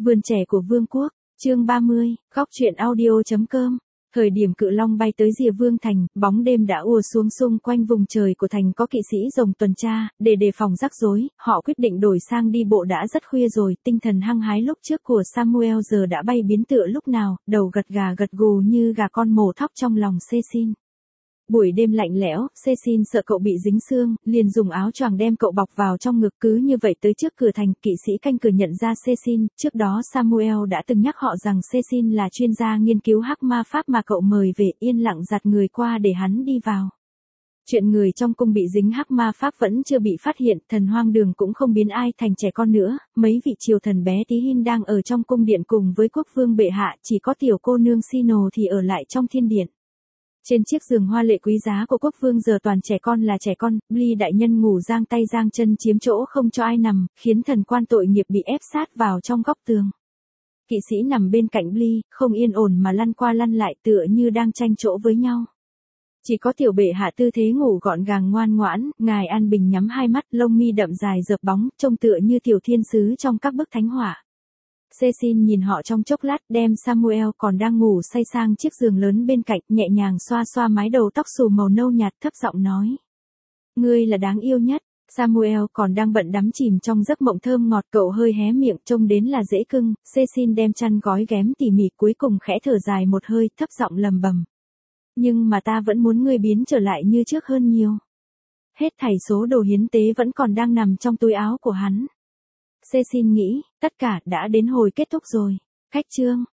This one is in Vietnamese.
Vườn trẻ của Vương quốc, chương 30, góc truyện audio.com. Thời điểm cự long bay tới rìa Vương thành, bóng đêm đã ùa xuống xung quanh vùng trời của thành có kỵ sĩ rồng tuần tra, để đề phòng rắc rối, họ quyết định đổi sang đi bộ đã rất khuya rồi, tinh thần hăng hái lúc trước của Samuel giờ đã bay biến tựa lúc nào, đầu gật gà gật gù như gà con mổ thóc trong lòng Cecil. Buổi đêm lạnh lẽo, Cecil sợ cậu bị dính xương, liền dùng áo choàng đem cậu bọc vào trong ngực cứ như vậy tới trước cửa thành, kỵ sĩ canh cửa nhận ra Cecil, trước đó Samuel đã từng nhắc họ rằng Cecil là chuyên gia nghiên cứu hắc ma pháp mà cậu mời về, yên lặng giặt người qua để hắn đi vào. Chuyện người trong cung bị dính hắc ma pháp vẫn chưa bị phát hiện, thần hoang đường cũng không biến ai thành trẻ con nữa, mấy vị triều thần bé tí hin đang ở trong cung điện cùng với quốc vương bệ hạ, chỉ có tiểu cô nương Sino thì ở lại trong thiên điện. Trên chiếc giường hoa lệ quý giá của quốc vương giờ toàn trẻ con là trẻ con, Bly đại nhân ngủ giang tay giang chân chiếm chỗ không cho ai nằm, khiến thần quan tội nghiệp bị ép sát vào trong góc tường. Kỵ sĩ nằm bên cạnh Bly, không yên ổn mà lăn qua lăn lại tựa như đang tranh chỗ với nhau. Chỉ có tiểu bệ hạ tư thế ngủ gọn gàng ngoan ngoãn, ngài an bình nhắm hai mắt, lông mi đậm dài dợp bóng, trông tựa như tiểu thiên sứ trong các bức thánh họa. Cecil nhìn họ trong chốc lát, đem Samuel còn đang ngủ say sang chiếc giường lớn bên cạnh, nhẹ nhàng xoa xoa mái đầu tóc xù màu nâu nhạt, thấp giọng nói. Ngươi là đáng yêu nhất. Samuel còn đang bận đắm chìm trong giấc mộng thơm ngọt, cậu hơi hé miệng trông đến là dễ cưng. Cecil đem chăn gói ghém tỉ mỉ, cuối cùng khẽ thở dài một hơi, thấp giọng lầm bầm. Nhưng mà ta vẫn muốn ngươi biến trở lại như trước hơn nhiều. Hết thảy số đồ hiến tế vẫn còn đang nằm trong túi áo của hắn. Cecil nghĩ, tất cả đã đến hồi kết thúc rồi. Khách chương.